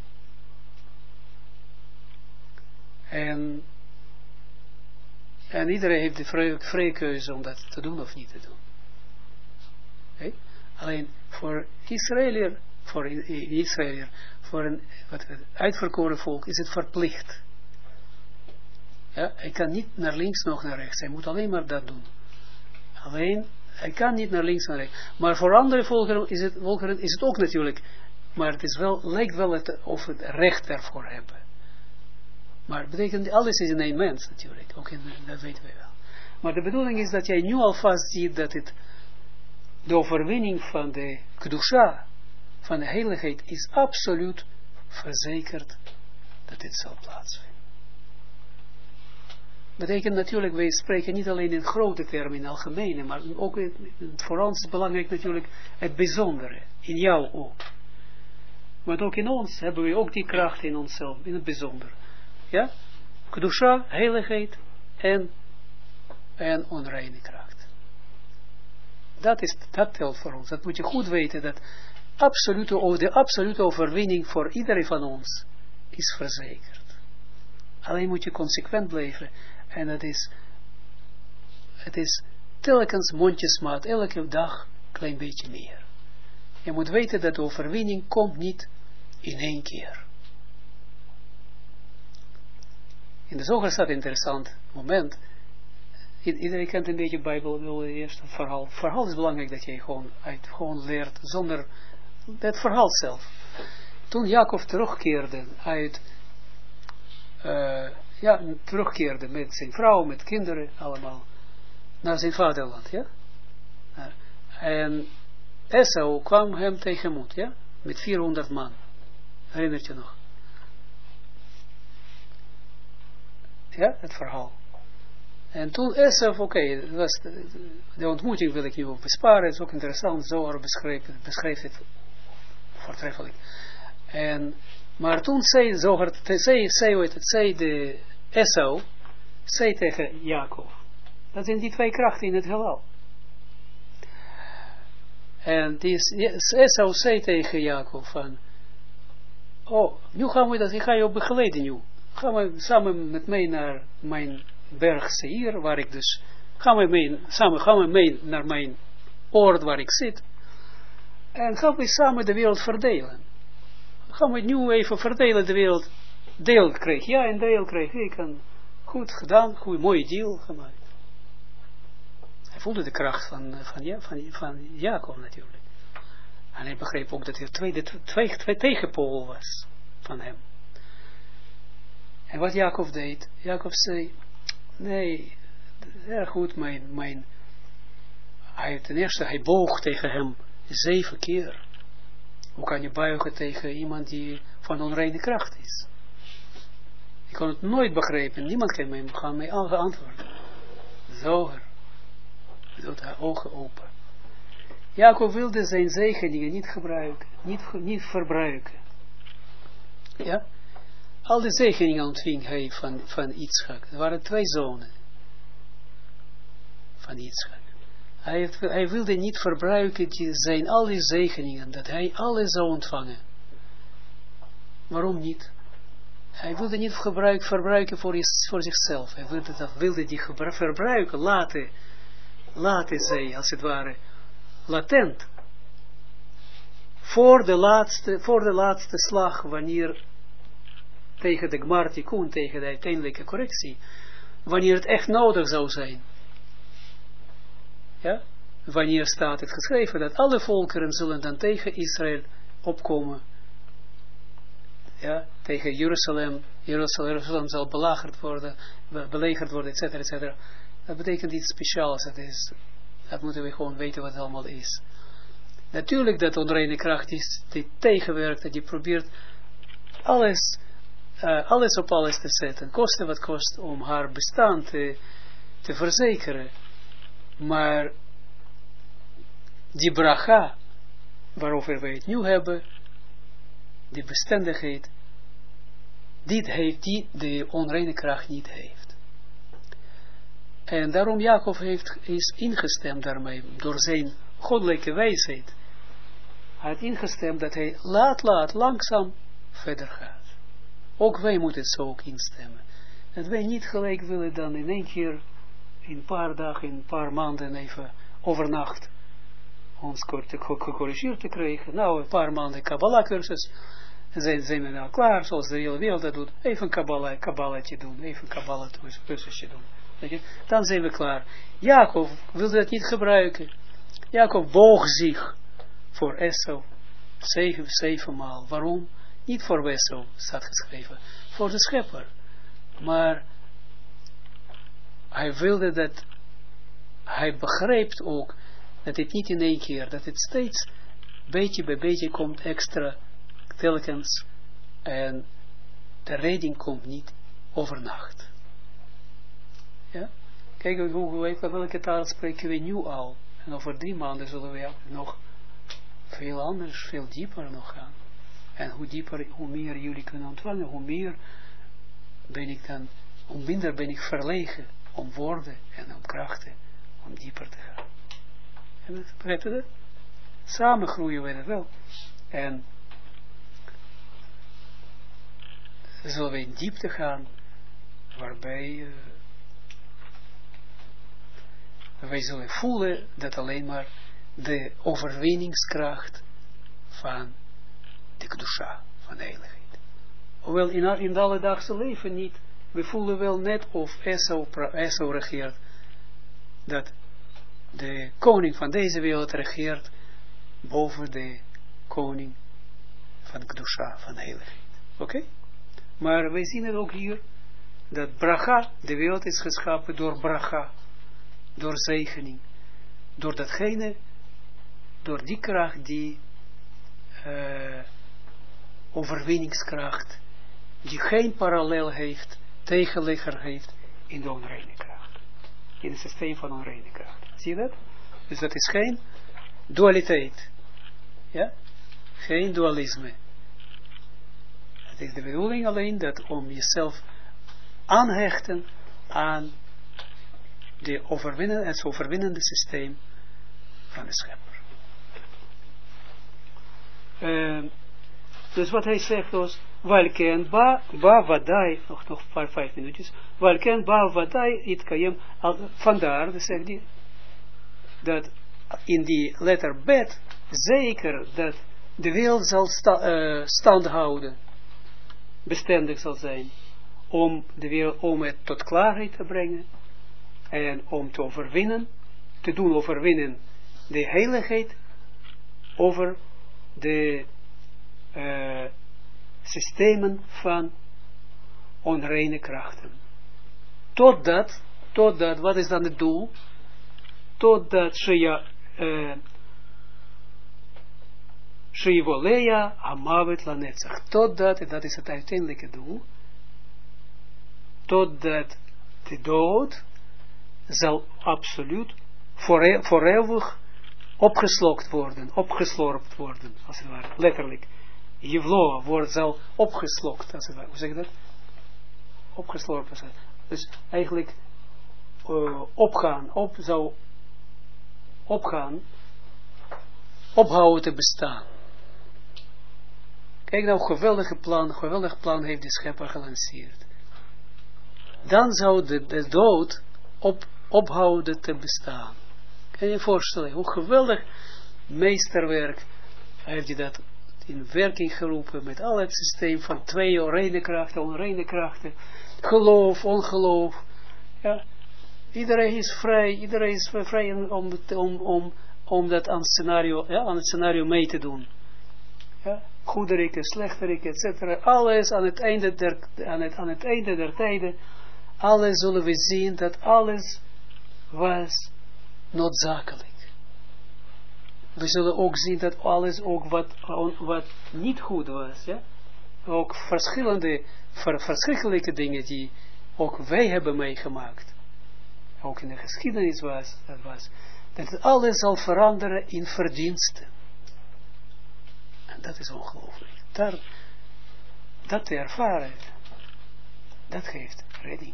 En iedereen heeft de vrije keuze om dat te doen of niet te doen. Okay? Alleen voor Israëliër, voor een uitverkoren volk is het verplicht. Ja? Hij kan niet naar links nog naar rechts. Hij moet alleen maar dat doen. Alleen, hij kan niet naar links naar rechts. Maar voor andere volkeren is het ook natuurlijk. Maar het is wel, lijkt wel of het recht daarvoor hebben. Maar het betekent, alles is in één mens natuurlijk. Ook dat weten we wel. Maar de bedoeling is dat jij nu alvast ziet dat de overwinning van de kedusha, van de heiligheid, is absoluut verzekerd dat dit zal plaatsvinden. Betekent natuurlijk, wij spreken niet alleen in grote termen, in algemene, maar ook voor ons is belangrijk natuurlijk het bijzondere, in jou ook. Maar ook in ons hebben we ook die kracht in onszelf, in het bijzonder. Ja? Kedusha, heiligheid en onreine kracht. Dat telt voor ons. Dat moet je goed weten, dat de absolute overwinning voor iedereen van ons is verzekerd. Alleen moet je consequent blijven. En het is telkens mondjesmaat, elke dag een klein beetje meer. Je moet weten dat de overwinning komt niet in één keer. In de Zoger staat een interessant moment. Iedereen kent een beetje Bijbel, eerst het verhaal. Het verhaal is belangrijk dat je gewoon leert, zonder het verhaal zelf. Toen Jacob terugkeerde terugkeerde met zijn vrouw, met kinderen, allemaal, naar zijn vaderland, ja. En Esau kwam hem tegemoet, ja, met 400 man. Herinnert je nog? Ja, het verhaal. En toen Esau, de ontmoeting wil ik nu besparen, het is ook interessant, Zohar beschreef het voortreffelijk. Maar toen zei de Esau, zei tegen Jacob. Dat zijn die twee krachten in het heelal. En Esau zei tegen Jacob van, nu gaan we ik ga je begeleiden nu. Gaan we samen met mij naar mijn berg Seir, waar ik dus, gaan we mee naar mijn oord waar ik zit. En gaan we samen de wereld verdelen. Gaan we nu even verdelen de wereld. Deel kreeg jij en deel kreeg ik. En goed gedaan, goed, mooie deal gemaakt. Hij voelde de kracht van Jacob natuurlijk. En hij begreep ook dat er twee tegenpool was van hem. En wat Jacob deed, Jacob zei, nee, erg goed, ten eerste, hij boog tegen hem 7 keer. Hoe kan je buigen tegen iemand die van onreine kracht is? Ik kon het nooit begrijpen, niemand kan mij antwoorden. Zoger, doet haar ogen open. Jacob wilde zijn zegeningen niet gebruiken, niet verbruiken. Ja? Al die zegeningen ontving hij van Yitzchak. Er waren 2 zonen van Yitzchak. Hij wilde niet verbruiken al die zegeningen, dat hij alles zou ontvangen. Waarom niet? Hij wilde niet verbruiken voor zichzelf. Hij wilde die verbruiken, laten zij, als het ware, latent. Voor de laatste slag, wanneer tegen de Gmar Tikkun, tegen de uiteindelijke correctie, wanneer het echt nodig zou zijn. Ja? Wanneer staat het geschreven dat alle volkeren zullen dan tegen Israël opkomen. Ja? Tegen Jeruzalem. Jeruzalem zal belegerd worden, etc. etc. Dat betekent iets speciaals. Dat moeten we gewoon weten wat het allemaal is. Natuurlijk dat onreine kracht is, die tegenwerkt, die probeert alles op alles te zetten, koste wat kost, om haar bestaan te verzekeren. Maar die bracha, waarover we het nu hebben, die bestendigheid, die de onreine kracht niet heeft. En daarom Jacob is ingestemd daarmee, door zijn goddelijke wijsheid. Hij had ingestemd dat hij laat, langzaam verder gaat. Ook wij moeten het zo ook instemmen. Dat wij niet gelijk willen dan in één keer, in een paar dagen, in een paar maanden even overnacht ons gecorrigeerd te krijgen. Nou, een paar maanden Kabbalah cursus. En zijn we nou klaar, zoals de hele wereld dat doet. Even Kabbalahje doen, even Kabbalah cursusje doen. Dan zijn we klaar. Jacob wilde dat niet gebruiken. Jacob boog zich voor Esau 7 maal. Waarom? Niet voor Esau, staat geschreven. Voor de schepper. Maar hij wilde dat, hij begreep ook dat het niet in één keer, dat het steeds beetje bij beetje komt extra telkens en de redding komt niet overnacht. Ja? Kijk welke taal spreken we nu al. En over 3 maanden zullen we nog veel anders, veel dieper nog gaan. En hoe dieper, hoe meer jullie kunnen ontvangen, hoe minder ben ik verlegen om woorden en om krachten, om dieper te gaan. Begrijpt u dat? Samen groeien we dat wel. En zullen we in diepte gaan, waarbij wij zullen voelen dat alleen maar de overwinningskracht van de kedusha, van heiligheid. Hoewel in het alledaagse leven niet, we voelen wel net of Esau regeert, dat de koning van deze wereld regeert boven de koning van kedusha, van heiligheid. Oké? Maar wij zien het ook hier, dat bracha, de wereld is geschapen door bracha, door zegening, door datgene, door die kracht, die overwinningskracht, die geen parallel heeft, tegenligger heeft in de onreine kracht, in het systeem van onreine kracht. Zie je dat? Dus dat is geen dualiteit. Ja? Geen dualisme. Het is de bedoeling alleen dat om jezelf aanhechten aan het overwinnende systeem van de schepper. Dus wat hij zegt was, Walken ba vadai, nog 5 minuutjes, Walken ba vadai it kayem, vandaar, dus zegt hij, dat in die letter bet, zeker dat de wil zal stand houden, bestendig zal zijn, om het tot klaarheid te brengen, en om te overwinnen, te doen overwinnen de heiligheid over de systemen van onreine krachten. Totdat, wat is dan het doel? Totdat Shivolea Amavet Lanetzach. Totdat, en dat is het uiteindelijke doel, totdat de dood zal absoluut voor eeuwig opgeslokt worden, opgeslorpt worden, als het ware, letterlijk. Jevloa zal opgeslokt, als het ware. Hoe zeg je dat? Opgeslorpt, als het ware. Dus eigenlijk zou opgaan, ophouden te bestaan. Kijk nou, geweldig plan heeft de schepper gelanceerd. Dan zou de dood ophouden te bestaan. Kan je je voorstellen, hoe geweldig meesterwerk heeft hij dat in werking geroepen met al het systeem van 2 reine krachten, onreine krachten, geloof, ongeloof. Ja. Iedereen is vrij om dat aan het scenario mee te doen. Ja. Goederiken, slechteriken, etc. Alles aan het einde der tijden, alles zullen we zien dat alles was noodzakelijk. We zullen ook zien dat alles ook wat niet goed was, ja? Ook verschrikkelijke dingen die ook wij hebben meegemaakt, ook in de geschiedenis dat alles zal veranderen in verdiensten. En dat is ongelooflijk. Dat te ervaren, dat geeft redding.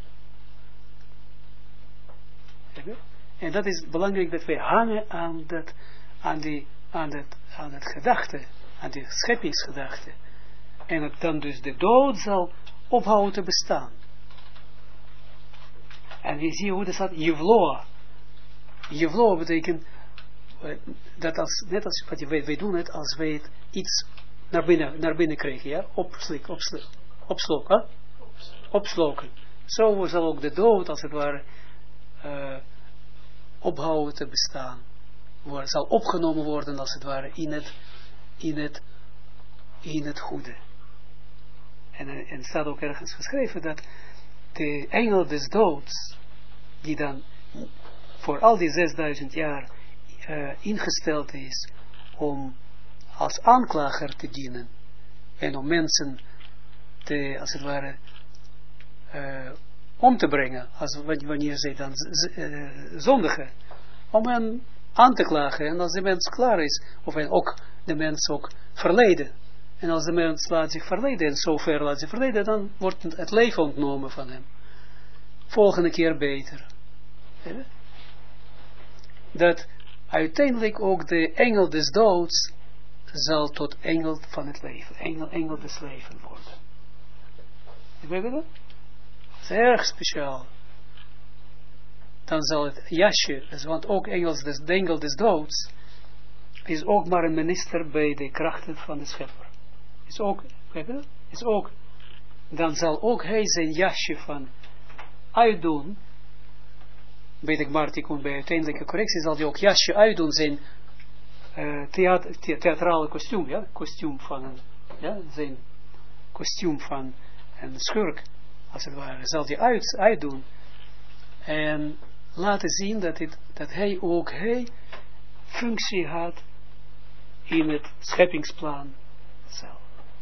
En dat is belangrijk dat wij hangen aan het gedachte, aan die scheppingsgedachte. En dat dan dus de dood zal ophouden te bestaan. En je ziet hoe dat staat, Jevloa. Jevloa betekent, dat net als wat wij doen het, als wij het iets naar binnen krijgen, ja, opsloken. Zo zal ook de dood, als het ware, ophouden te bestaan. Zal opgenomen worden, als het ware, in het goede. En staat ook ergens geschreven dat de engel des doods, die dan voor al die 6000 jaar ingesteld is om als aanklager te dienen en om mensen als het ware om te brengen, wanneer zij dan zondigen, om hen aan te klagen. En als de mens klaar is, of ook de mens ook verleden. En als de mens laat zich verleden, en zover laat zich verleden, dan wordt het leven ontnomen van hem. Volgende keer beter. Dat uiteindelijk ook de engel des doods zal tot engel van het leven, engel des levens worden. Weet je dat? Dat is erg speciaal. Dan zal het jasje, want ook de engel des doods is ook maar een minister bij de krachten van de schepper. Is ook, dan zal ook hij zijn jasje van uitdoen, bij de Gmartikun, bij uiteindelijke correctie, zal hij ook jasje uitdoen, zijn theatrale kostuum, ja, kostuum van zijn kostuum van een schurk, als het ware, zal hij uitdoen en laten zien dat hij ook functie had in het scheppingsplan zelf.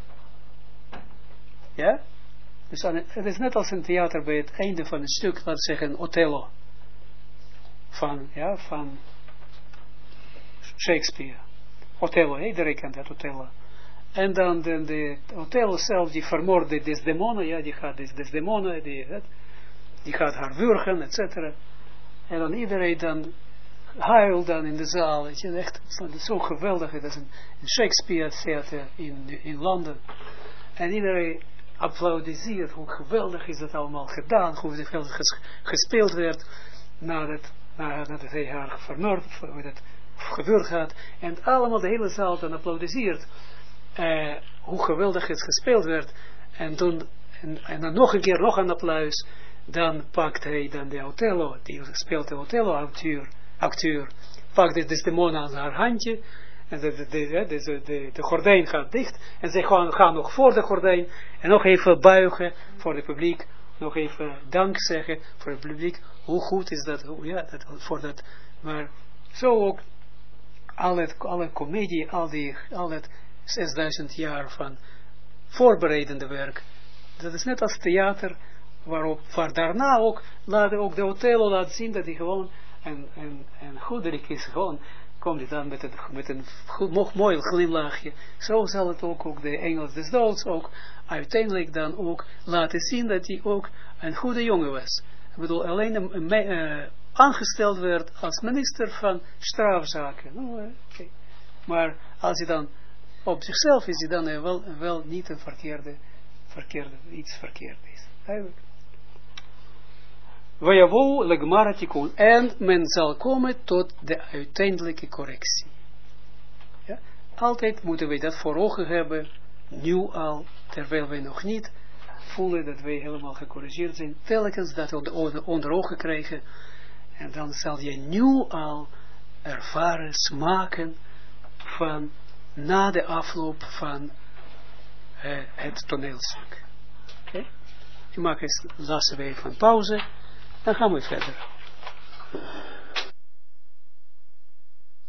Ja? Dus het is net als een theater bij het einde van een stuk, laten we zeggen Othello, van Shakespeare. Othello, iedereen kent dat, Othello. En dan de Othello zelf, die vermoorde Desdemona, ja, die gaat Desdemona, die gaat haar wurgen, etc. En dan iedereen dan huilt dan in de zaal, weet je, echt, het is zo geweldig, het is een Shakespeare theater in Londen. En iedereen applaudisseert, hoe geweldig is dat allemaal gedaan, hoe het gespeeld werd, nadat hij haar vermoord, gewurgd had, en allemaal de hele zaal dan applaudisseert, hoe geweldig het gespeeld werd, en dan nog een keer, nog een applaus, dan pakt hij dan de Othello, die speelt de Othello-acteur, pakt de Desdemona aan haar handje, en de gordijn gaat dicht, en zij gaan nog voor de gordijn, en nog even buigen voor het publiek, nog even dank zeggen voor het publiek, hoe goed is dat, voor dat, maar zo ook, alle comedie, al het 6000 jaar van voorbereidende werk, dat is net als theater, waar daarna ook, ook de Othello laat zien dat hij gewoon een goederik is, gewoon, komt hij dan met een mooi glimlachje, zo zal het ook de engel des doods ook uiteindelijk dan ook laten zien dat hij ook een goede jongen was. Ik bedoel, alleen aangesteld werd als minister van strafzaken. Okay. Maar als hij dan op zichzelf is, hij dan wel niet een iets verkeerd is. Eigenlijk. Vayavo legmara tikun. En men zal komen tot de uiteindelijke correctie. Ja? Altijd moeten wij dat voor ogen hebben, nu al, terwijl wij nog niet voelen dat wij helemaal gecorrigeerd zijn, telkens dat we onder ogen krijgen, en dan zal je nu al ervaren, smaken van, na de afloop van het toneelstuk. Oké? Ik maak eens laatste week van pauze, dan gaan we verder.